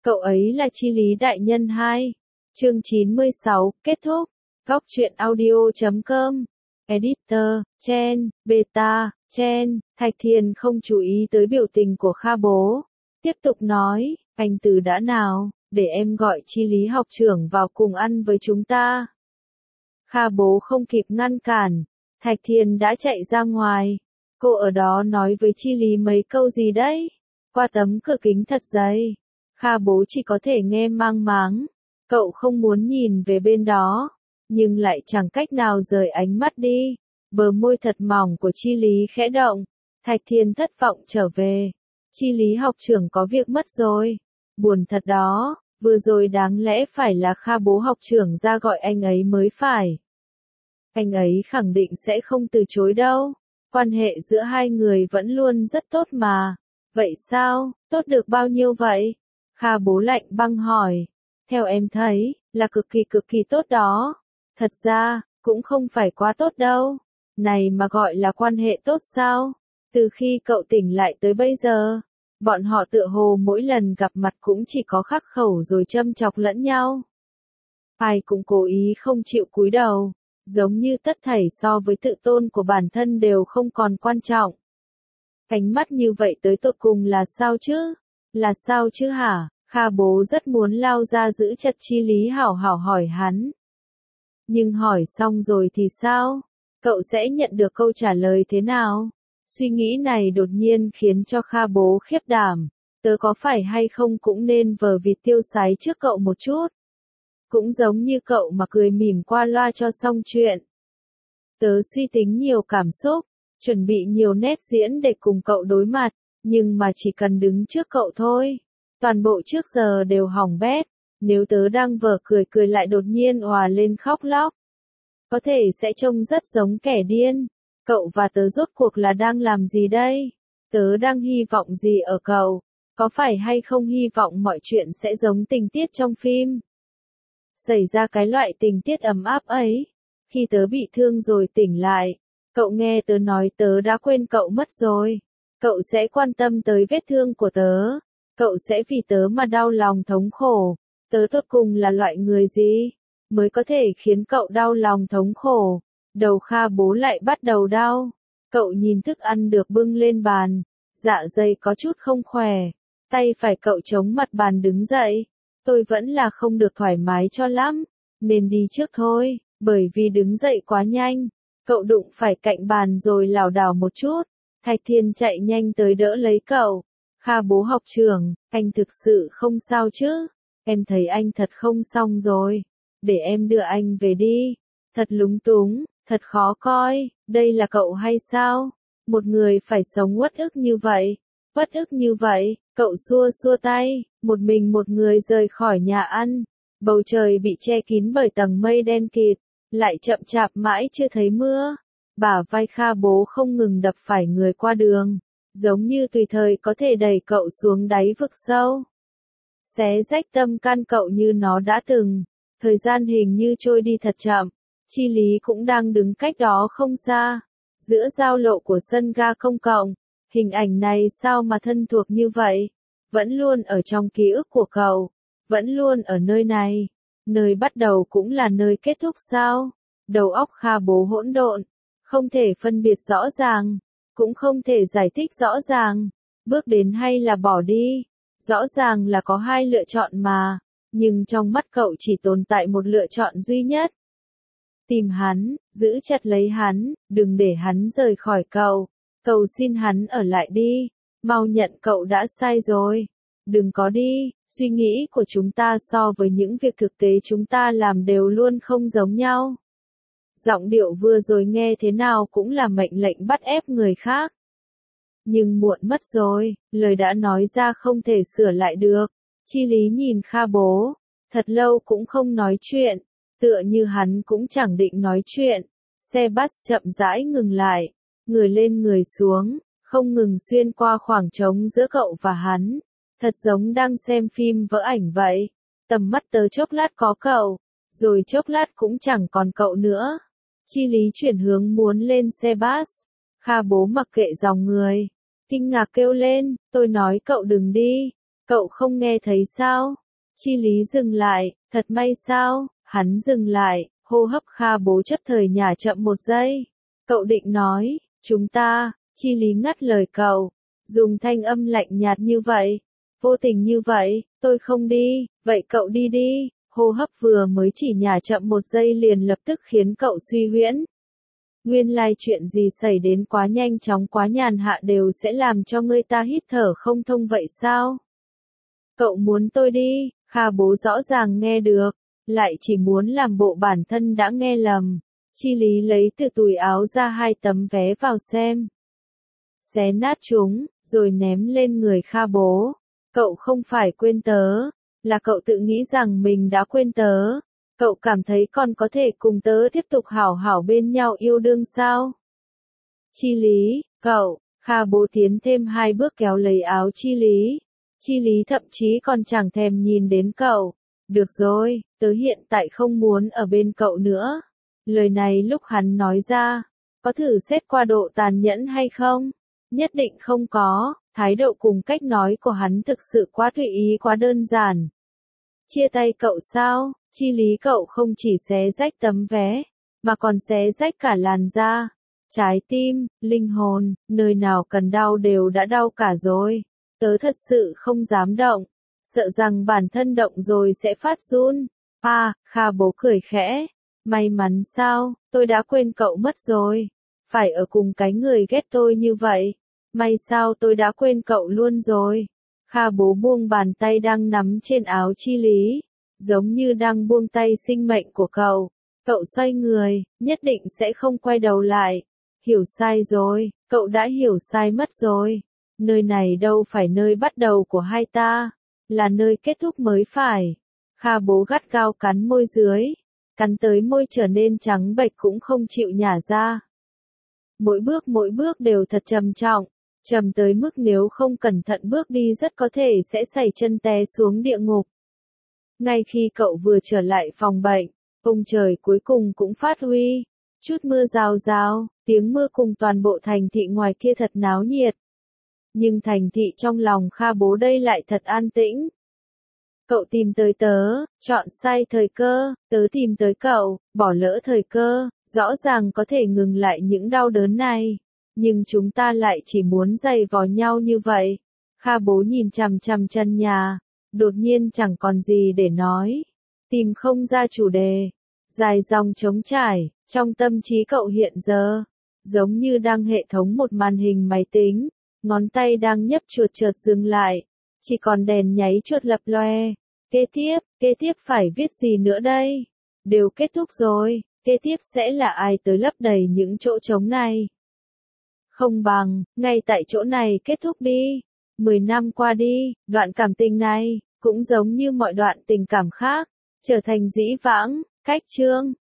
Cậu ấy là Chi Lý đại nhân 2. Chương 96, kết thúc. Góc truyện audio.com. Editor, Chen, Beta, Chen. Thạch Thiền không chú ý tới biểu tình của Kha bố. Tiếp tục nói, anh từ đã nào, để em gọi Chi Lý học trưởng vào cùng ăn với chúng ta. Kha bố không kịp ngăn cản. Thạch Thiền đã chạy ra ngoài. Cô ở đó nói với Chi Lý mấy câu gì đấy? Qua tấm cửa kính thật dày. Kha bố chỉ có thể nghe mang máng. Cậu không muốn nhìn về bên đó, nhưng lại chẳng cách nào rời ánh mắt đi. Bờ môi thật mỏng của Chi Lý khẽ động. Thạch Thiền thất vọng trở về. Chi Lý học trưởng có việc mất rồi. Buồn thật đó, vừa rồi đáng lẽ phải là Kha bố học trưởng ra gọi anh ấy mới phải. Anh ấy khẳng định sẽ không từ chối đâu. Quan hệ giữa hai người vẫn luôn rất tốt mà. Vậy sao, tốt được bao nhiêu vậy? Kha bố lạnh băng hỏi. Theo em thấy, là cực kỳ tốt đó. Thật ra, cũng không phải quá tốt đâu. Này mà gọi là quan hệ tốt sao? Từ khi cậu tỉnh lại tới bây giờ, bọn họ tựa hồ mỗi lần gặp mặt cũng chỉ có khắc khẩu rồi châm chọc lẫn nhau. Ai cũng cố ý không chịu cúi đầu, giống như tất thảy so với tự tôn của bản thân đều không còn quan trọng. Ánh mắt như vậy tới tột cùng là sao chứ? Là sao chứ hả? Kha bố rất muốn lao ra giữ chặt Chi Lý hảo hảo hỏi hắn. Nhưng hỏi xong rồi thì sao? Cậu sẽ nhận được câu trả lời thế nào? Suy nghĩ này đột nhiên khiến cho Kha bố khiếp đảm. Tớ có phải hay không cũng nên vờ vịt tiêu sái trước cậu một chút. Cũng giống như cậu mà cười mỉm qua loa cho xong chuyện. Tớ suy tính nhiều cảm xúc, chuẩn bị nhiều nét diễn để cùng cậu đối mặt, nhưng mà chỉ cần đứng trước cậu thôi. Toàn bộ trước giờ đều hỏng bét, nếu tớ đang vờ cười lại đột nhiên òa lên khóc lóc. Có thể sẽ trông rất giống kẻ điên. Cậu và tớ rốt cuộc là đang làm gì đây? Tớ đang hy vọng gì ở cậu? Có phải hay không hy vọng mọi chuyện sẽ giống tình tiết trong phim? Xảy ra cái loại tình tiết ấm áp ấy. Khi tớ bị thương rồi tỉnh lại, cậu nghe tớ nói tớ đã quên cậu mất rồi. Cậu sẽ quan tâm tới vết thương của tớ. Cậu sẽ vì tớ mà đau lòng thống khổ. Tớ tột cùng là loại người gì mới có thể khiến cậu đau lòng thống khổ? Đầu Kha bố lại bắt đầu đau. Cậu nhìn thức ăn được bưng lên bàn. Dạ dày có chút không khỏe. Tay phải cậu chống mặt bàn đứng dậy. Tôi vẫn là không được thoải mái cho lắm. Nên đi trước thôi. Bởi vì đứng dậy quá nhanh. Cậu đụng phải cạnh bàn rồi lảo đảo một chút. Thạch Thiên chạy nhanh tới đỡ lấy cậu. Kha bố học trưởng, anh thực sự không sao chứ? Em thấy anh thật không xong rồi. Để em đưa anh về đi. Thật lúng túng, thật khó coi. Đây là cậu hay sao? Một người phải sống uất ức như vậy. Uất ức như vậy, cậu xua xua tay. Một mình một người rời khỏi nhà ăn. Bầu trời bị che kín bởi tầng mây đen kịt. Lại chậm chạp mãi chưa thấy mưa. Bả vai Kha bố không ngừng đập phải người qua đường. Giống như tùy thời có thể đẩy cậu xuống đáy vực sâu. Xé rách tâm can cậu như nó đã từng. Thời gian hình như trôi đi thật chậm. Chi Lý cũng đang đứng cách đó không xa. Giữa giao lộ của sân ga công cộng. Hình ảnh này sao mà thân thuộc như vậy? Vẫn luôn ở trong ký ức của cậu. Vẫn luôn ở nơi này. Nơi bắt đầu cũng là nơi kết thúc sao? Đầu óc Kha bố hỗn độn. Không thể phân biệt rõ ràng. Cũng không thể giải thích rõ ràng. Bước đến hay là bỏ đi. Rõ ràng là có hai lựa chọn mà. Nhưng trong mắt cậu chỉ tồn tại một lựa chọn duy nhất. Tìm hắn, giữ chặt lấy hắn, đừng để hắn rời khỏi cậu. Cầu xin hắn ở lại đi. Mau nhận cậu đã sai rồi. Đừng có đi. Suy nghĩ của chúng ta so với những việc thực tế chúng ta làm đều luôn không giống nhau. Giọng điệu vừa rồi nghe thế nào cũng là mệnh lệnh bắt ép người khác. Nhưng muộn mất rồi, lời đã nói ra không thể sửa lại được. Chi Lý nhìn Kha bố, thật lâu cũng không nói chuyện, tựa như hắn cũng chẳng định nói chuyện. Xe bus chậm rãi ngừng lại, người lên người xuống, không ngừng xuyên qua khoảng trống giữa cậu và hắn. Thật giống đang xem phim vỡ ảnh vậy. Tầm mắt tớ chốc lát có cậu, rồi chốc lát cũng chẳng còn cậu nữa. Chi Lý chuyển hướng muốn lên xe bus. Kha bố mặc kệ dòng người. Kinh ngạc kêu lên, tôi nói cậu đừng đi. Cậu không nghe thấy sao? Chi Lý dừng lại, thật may sao? Hắn dừng lại, hô hấp Kha Bố chấp thời nhả chậm một giây. Cậu định nói, chúng ta, Chi Lý ngắt lời cậu, dùng thanh âm lạnh nhạt như vậy, vô tình như vậy, tôi không đi, vậy cậu đi đi. Hô hấp vừa mới chỉ nhả chậm một giây liền lập tức khiến cậu suy huyễn. Nguyên lai chuyện gì xảy đến quá nhanh chóng quá nhàn hạ đều sẽ làm cho người ta hít thở không thông vậy sao? Cậu muốn tôi đi, Kha Bố rõ ràng nghe được, lại chỉ muốn làm bộ bản thân đã nghe lầm. Chi Lý lấy từ túi áo ra 2 tấm vé vào xem. Xé nát chúng, rồi ném lên người Kha Bố. Cậu không phải quên tớ, là cậu tự nghĩ rằng mình đã quên tớ. Cậu cảm thấy còn có thể cùng tớ tiếp tục hảo hảo bên nhau yêu đương sao? Chi Lý, cậu, Kha Bố tiến thêm 2 bước kéo lấy áo Chi Lý. Chi Lý thậm chí còn chẳng thèm nhìn đến cậu. Được rồi, tớ hiện tại không muốn ở bên cậu nữa. Lời này lúc hắn nói ra, có thử xét qua độ tàn nhẫn hay không? Nhất định không có, thái độ cùng cách nói của hắn thực sự quá tùy ý quá đơn giản. Chia tay cậu sao? Chi Lý cậu không chỉ xé rách tấm vé, mà còn xé rách cả làn da, trái tim, linh hồn, nơi nào cần đau đều đã đau cả rồi. Tớ thật sự không dám động, sợ rằng bản thân động rồi sẽ phát run. Kha Bố cười khẽ. May mắn sao, tôi đã quên cậu mất rồi. Phải ở cùng cái người ghét tôi như vậy. May sao tôi đã quên cậu luôn rồi. Kha Bố buông bàn tay đang nắm trên áo Chi Lý, giống như đang buông tay sinh mệnh của cậu. Cậu xoay người, nhất định sẽ không quay đầu lại. Hiểu sai rồi, cậu đã hiểu sai mất rồi. Nơi này đâu phải nơi bắt đầu của hai ta, là nơi kết thúc mới phải. Kha Bố gắt gao cắn môi dưới, cắn tới môi trở nên trắng bệch cũng không chịu nhả ra. Mỗi bước đều thật trầm trọng, trầm tới mức nếu không cẩn thận bước đi rất có thể sẽ sẩy chân té xuống địa ngục. Ngay khi cậu vừa trở lại phòng bệnh, ông trời cuối cùng cũng phát huy. Chút mưa rào rào, tiếng mưa cùng toàn bộ thành thị ngoài kia thật náo nhiệt. Nhưng thành thị trong lòng Kha Bố đây lại thật an tĩnh. Cậu tìm tới tớ, chọn sai thời cơ, tớ tìm tới cậu, bỏ lỡ thời cơ, rõ ràng có thể ngừng lại những đau đớn này. Nhưng chúng ta lại chỉ muốn giày vò nhau như vậy. Kha Bố nhìn chằm chằm chân nhà, đột nhiên chẳng còn gì để nói. Tìm không ra chủ đề. Dài dòng trống trải, trong tâm trí cậu hiện giờ, giống như đang hệ thống một màn hình máy tính, ngón tay đang nhấp chuột chợt dừng lại, chỉ còn đèn nháy chuột lập loe. Kế tiếp phải viết gì nữa đây? Đều kết thúc rồi, kế tiếp sẽ là ai tới lấp đầy những chỗ trống này? Không bằng, ngay tại chỗ này kết thúc đi. 10 năm qua đi, đoạn cảm tình này, cũng giống như mọi đoạn tình cảm khác, trở thành dĩ vãng, cách chương.